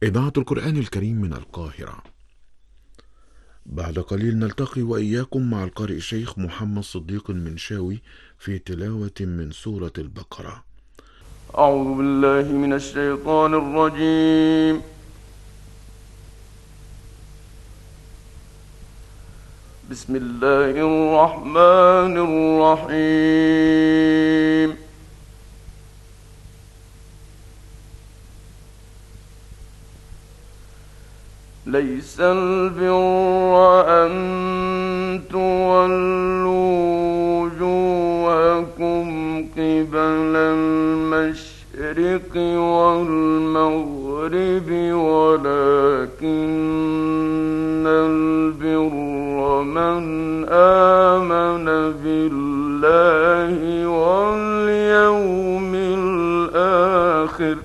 إذاعة القرآن الكريم من القاهرة. بعد قليل نلتقي وإياكم مع القارئ الشيخ محمد صديق المنشاوي في تلاوة من سورة البقرة. أعوذ بالله من الشيطان الرجيم. بسم الله الرحمن الرحيم. ليس البر أن تولوا وجوهكم قبل المشرق والمغرب ولكن البر من آمن بالله واليوم الآخر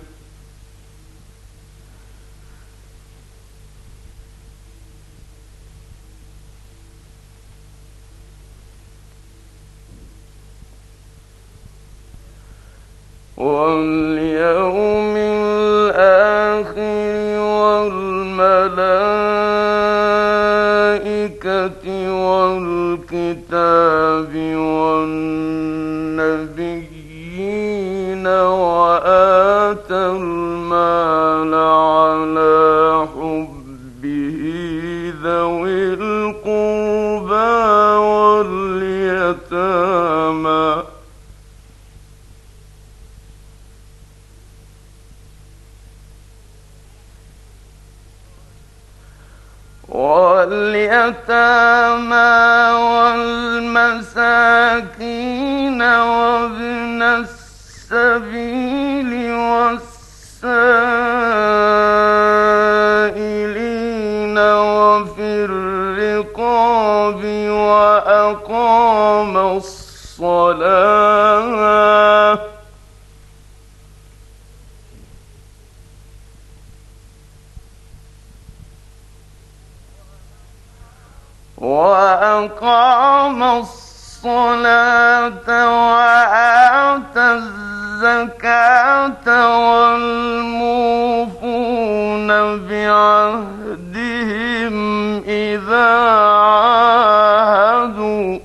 والملائكة والكتاب والنبيين وآتى المال على حبه ذوي القربى واليتامى والمساكين وابن السبيل والسائلين وفي الرقاب وأقام الصلاة وآتى الزكاة والموفون بعهدهم إذا عاهدوا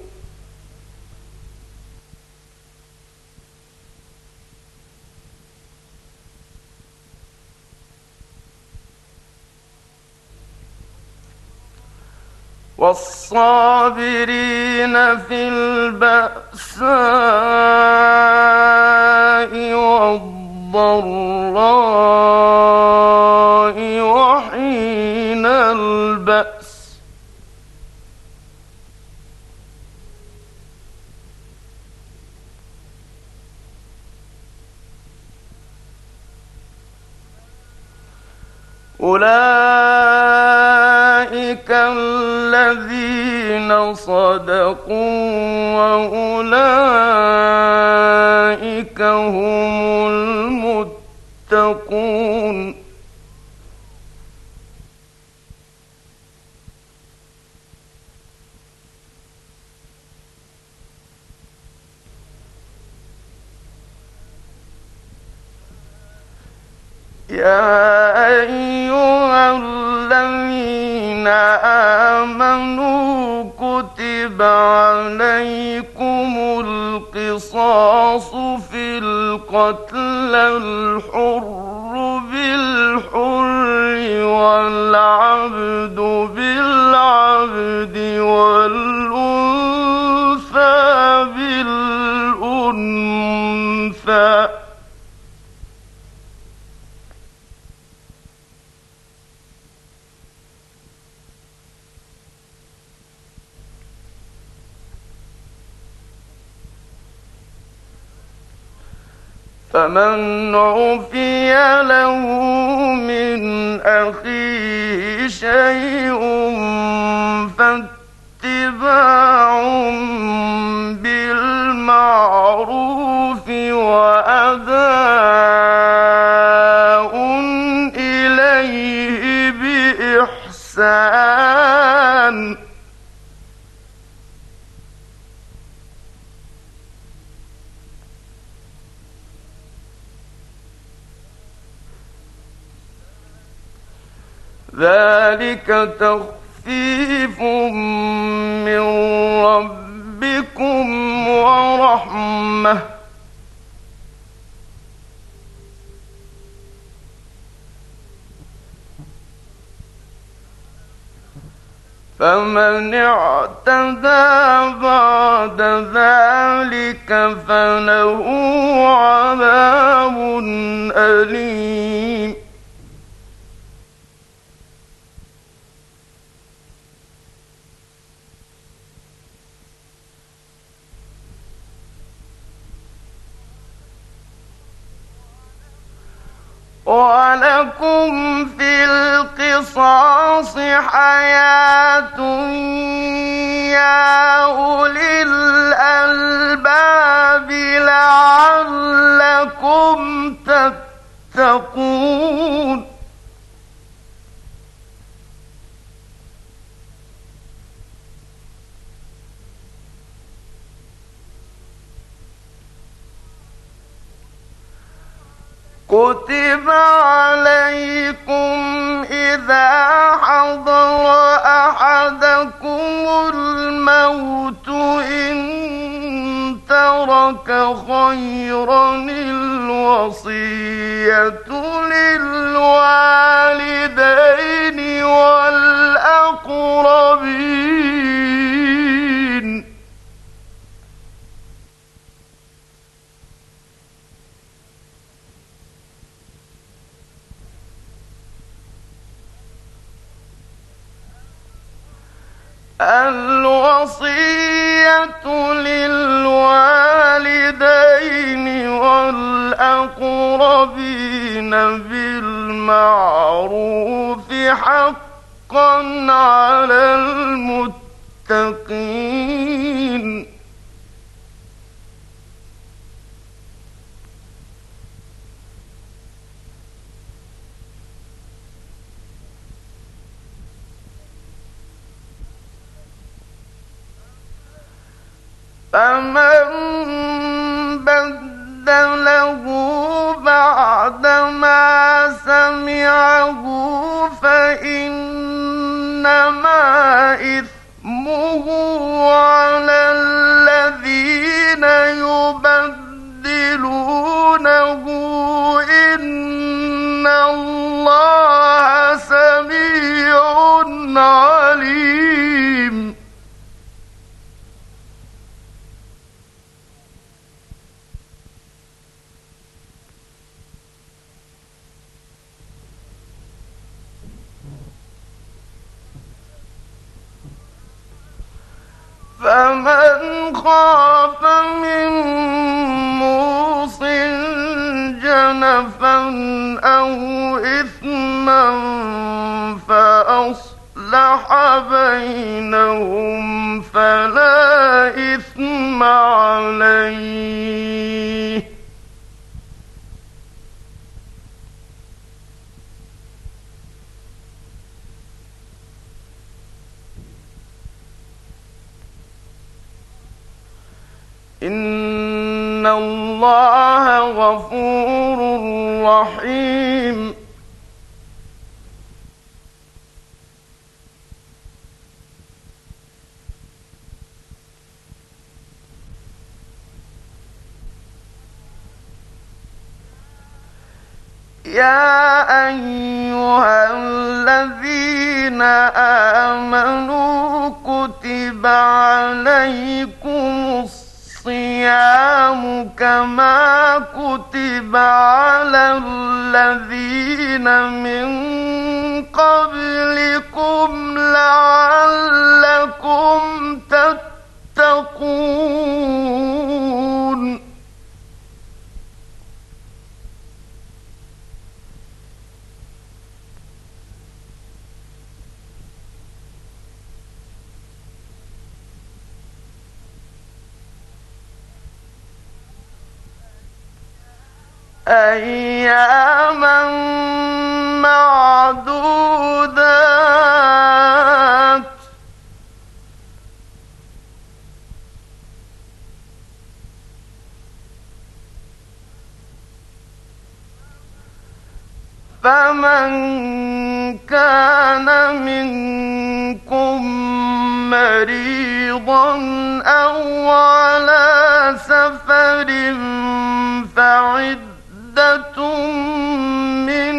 والصابرين في البأساء والضراء وحين البأس أولئك الذين صدقوا وأولئك هم المتقون يا أيها الذين آمنوا كتب عليكم القصاص في القتلى الحر بالحر والعبد بالعبد والأنثى بالأنثى فمن عفي له من أخيه شيء فاتباع بالمعروف وأداء إليه بإحسان ذلك تخفيف من ربكم ورحمة فمن اعتدى بعد ذلك فله عذاب أليم وَلَكُمْ فِي الْقِصَاصِ حَيَاةٌ يَا أُولِي الْأَلْبَابِ لَعَلَّكُمْ تَتَّقُونَ كتب عليكم إذا حضر أحدكم الموت إن ترك خيرا الوصية للوالدين والأقربين والأقربين بالمعروف حقا على المتقين فمن بدله بعدما سمعه فإنما إثمه على الذين يبدلونه إن الله سميع عليم فمن خاف من موصٍ جنفا أو إثما فأصلح بينهم فلا إثم عليه إن الله غفور رحيم يا أيها الذين آمنوا كتب عليكم الصيام كما كتب على الذين من قبلكم لعلكم تتقون أياما معدودات فمن كان منكم مريضا أو على سفر فعدة من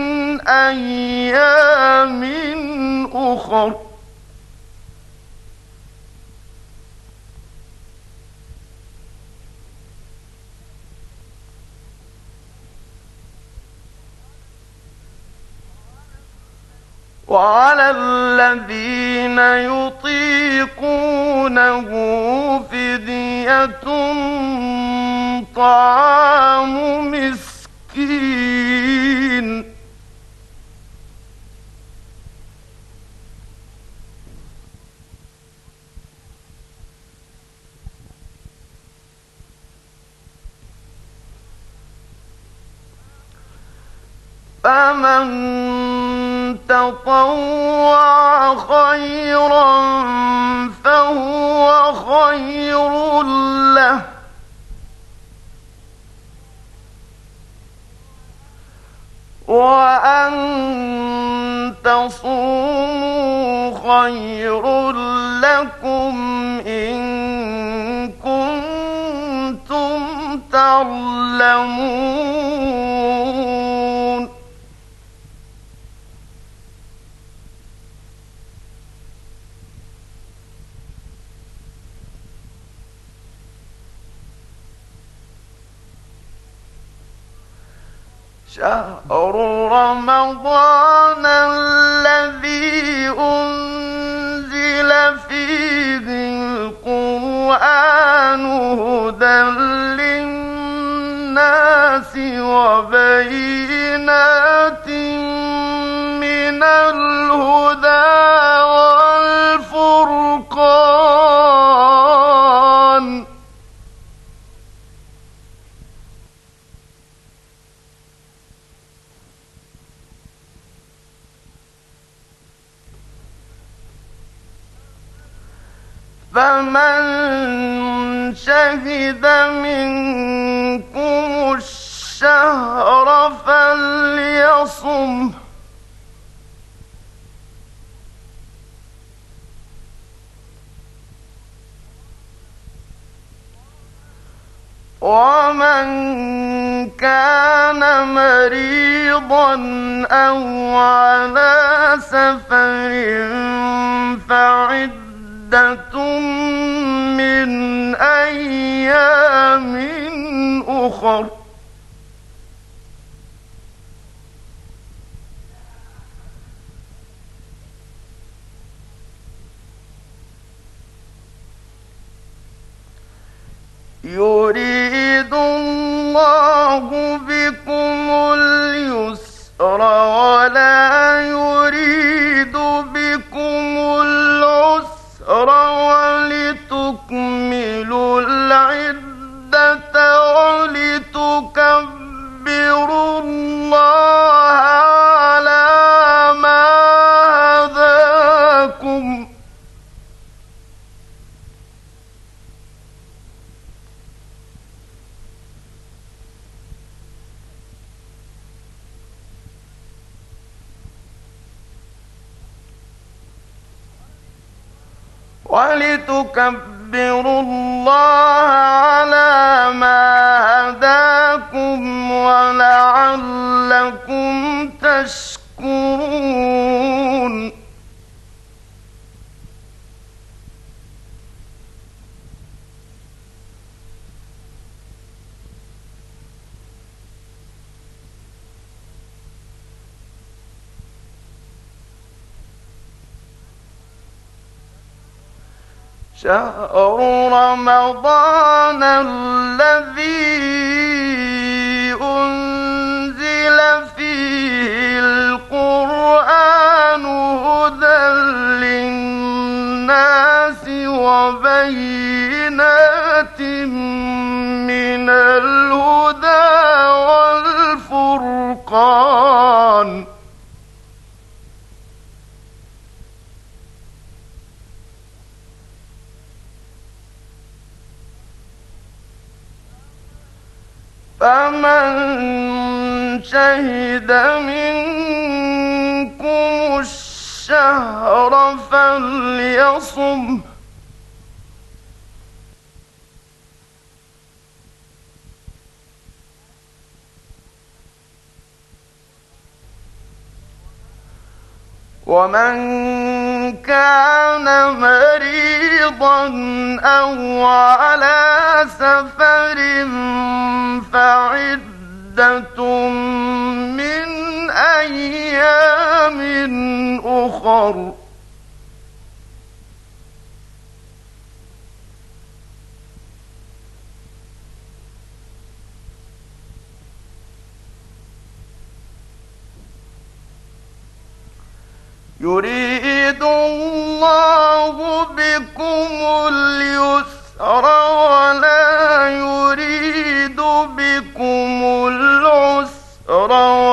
أيام أخر وعلى الذين يطيقونه فدية طعام مسكين فمن تطوع خيرا فهو خير له وأن تصوموا خير لكم إن كنتم تعلمون شهر رمضان الذي أنزل فيه القرآن هدى للناس وبينات من الهدى والفرقان فمن شهد منكم الشهر فليصمه ومن كان مريضا أو على سفر فعدة من أيام أخر يريد الله بكم اليسر ولا يريد بكم العسر ولتكملوا العدة ولتكبروا الله على ما هداكم ولتكبروا الله على ما هداكم ولعلكم تشكرون شهر رمضان الذي أنزل فيه القرآن هدى للناس وبينات من الهدى والفرقان فمن شهد منكم الشهر فليصم ومن كان مريضا أو على سفر فعدة من أيام أخر يريد الله بكم اليسر ولا يريد بكم العسر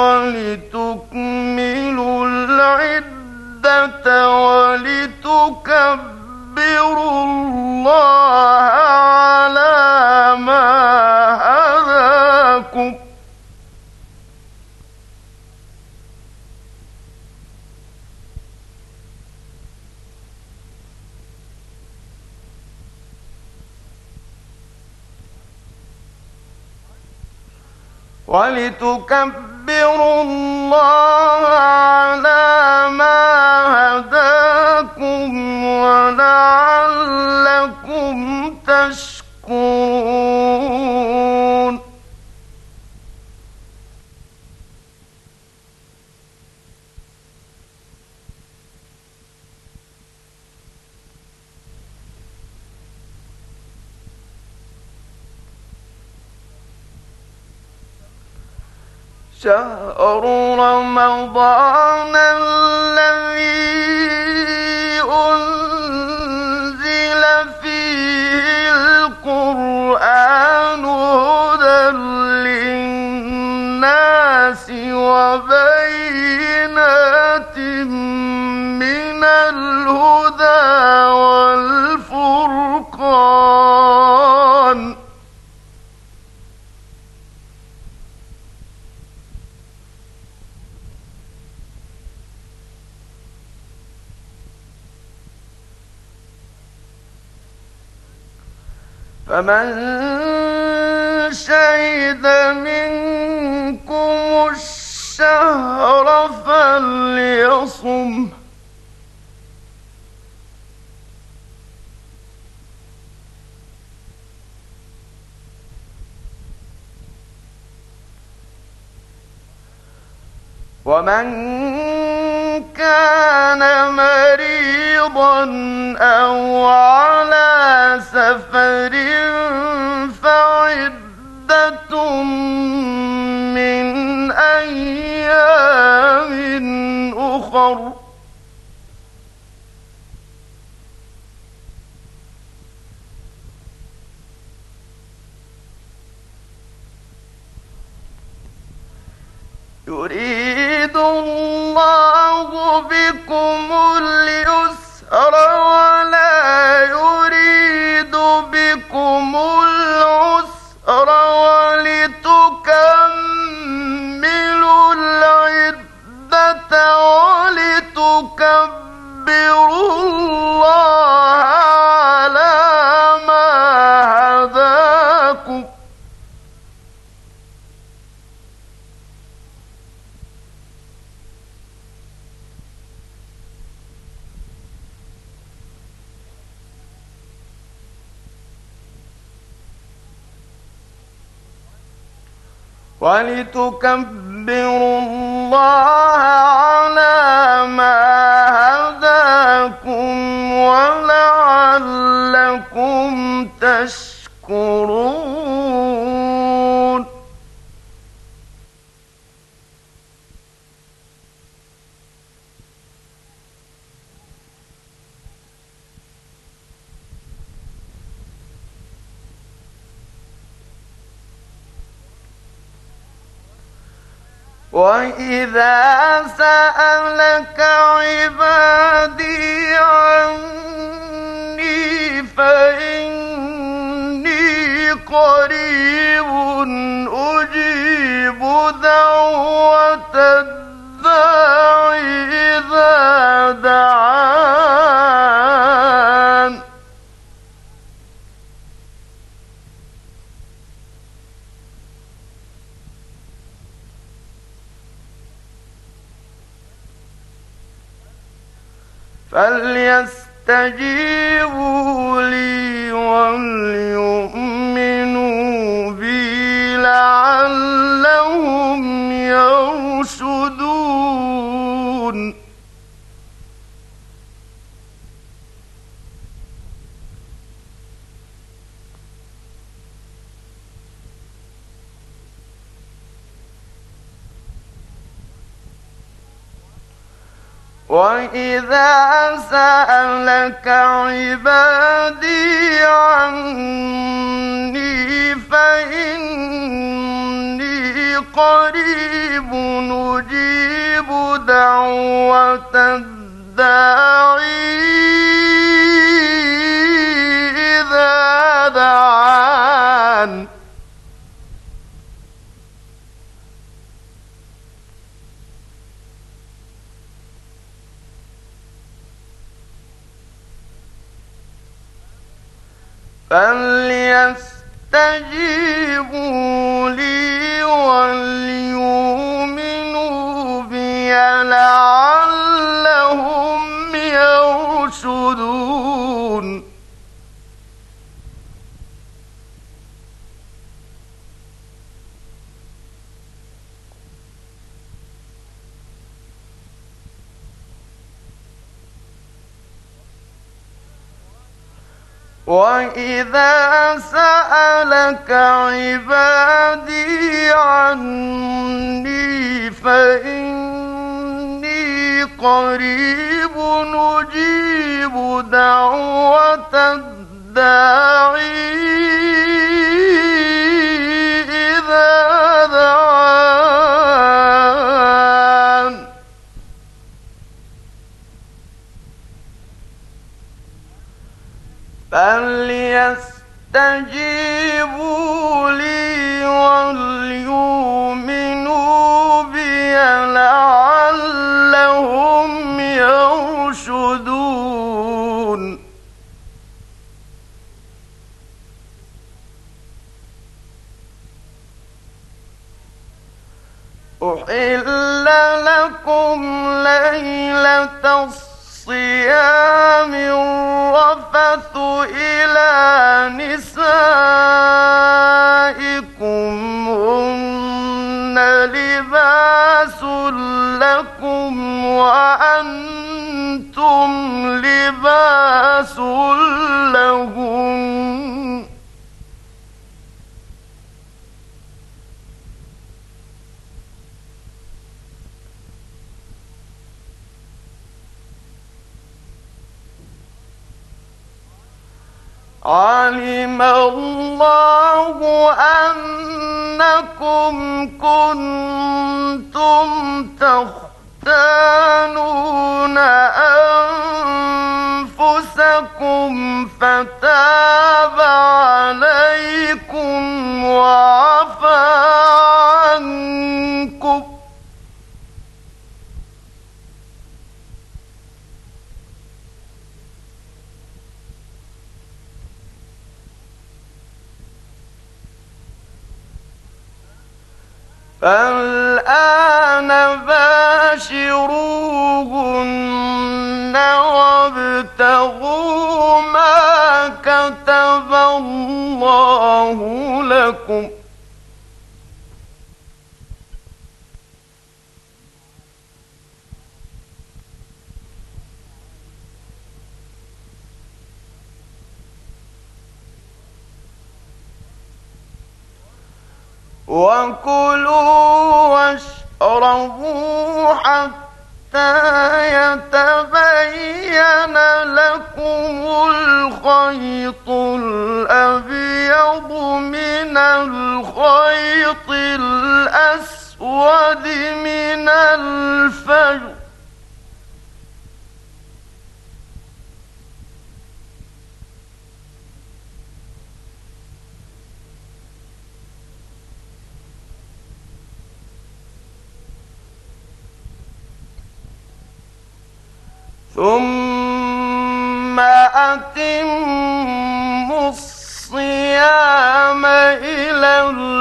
ولتكملوا العدة ولتكبروا الله على ما هداكم ولتكبروا الله على ما هداكم ولعلكم تشكرون شهر رمضان الذي أنزل فيه القرآن هدى للناس وبينات من الهدى والفرقان فمن شهد منكم الشهر فليصم ومن كان مريضا أو على سفر فعدة من أيام أخر يريد الله بكم اليسر ولا يريد بكم العسر ولتكملوا العدة ولتكبروا الله على ما هداكم ولتكبروا الله على ما هداكم ولعلكم تشكرون وإذا سألك عبادي عني فإني قريب أجيب دعوة الداع إذا دعان فليستجيبوا لي وليؤمنوا بي لعلهم يرشدون وَإِذَا سَأَلَكَ عِبَادِي عَنِّي فَإِنِّي قَرِيبٌ أُجِيبُ دَعْوَةَ الدَّاعِي إِذَا دَعَانِ فليستجيبوا لي وليؤمنوا بي لعلهم يرشدون وَإِذَا سَأَلَكَ عِبَادِي عَنِّي فَإِنِّي قَرِيبٌ أُجِيبُ دَعْوَةَ الدَّاعِي إِذَا دَعَانِ فليستجيبوا لي وليؤمنوا بي لعلهم يرشدون أحل لكم ليلة الصيام الرفث إلى نسائكم هن لباس لكم وأنتم لباس لهن علم الله أنكم كنتم تختانون أنفسكم فتاب عليكم وعفى عنكم فالآن باشروهن وابتغوا ما كتب الله لكم وكلوا واشربوا حتى يتبين لكم الخيط الأبيض من الخيط الأسود من الفجر ثم أتموا الصيام إلى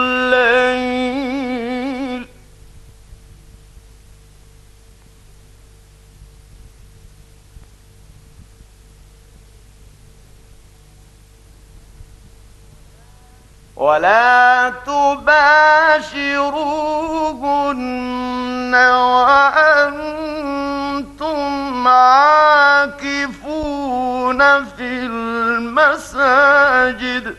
الليل ولا تباشروهن وأنتم عاكفون في المساجد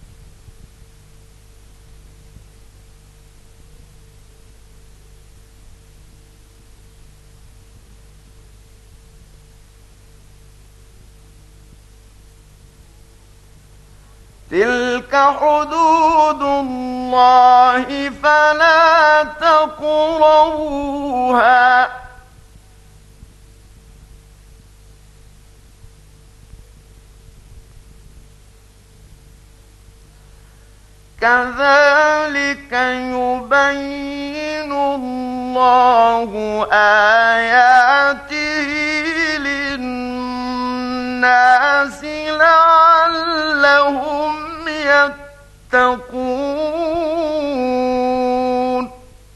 تلك حدود الله فلا تقربوها كذلك يبين الله آياته للناس لعلهم يتقون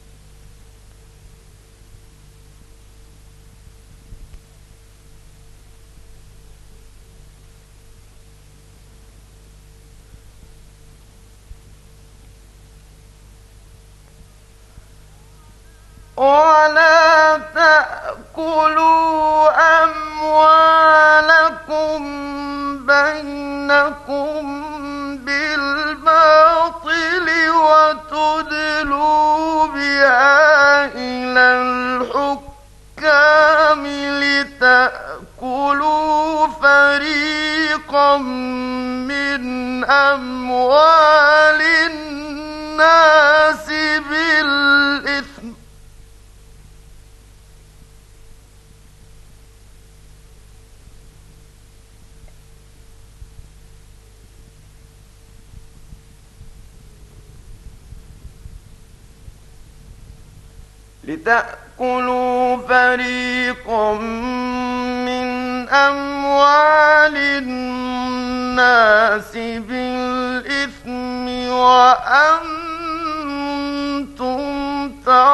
ولا تأكلوا أموالكم بينكم بالباطل وتدلوا بها إلى الحكام لتأكلوا فريقا من أموال الناس بالإثم من أموال الناس بالإثم وأنتم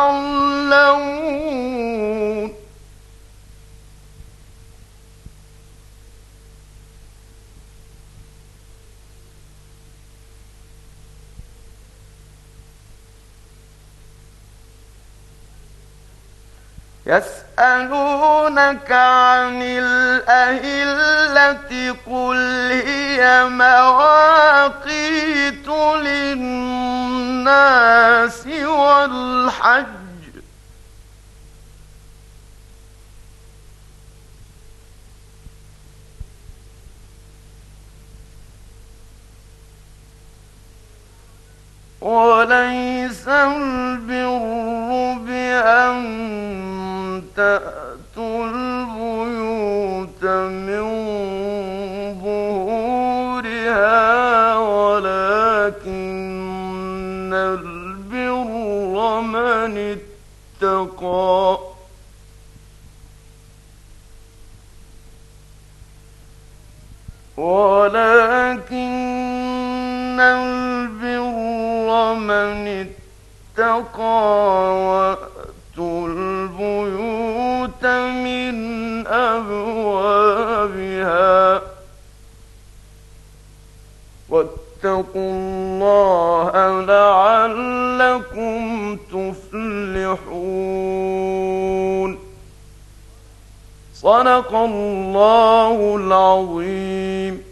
تعلمون يسألونك عن الأهلة قل هي مواقيت للناس والحج وليس البر بأن تأتوا البيوت من ظهورها ولكن البر من اتقى من اتقى وأتوا البيوت من أبوابها واتقوا الله لعلكم تفلحون. صدق الله العظيم.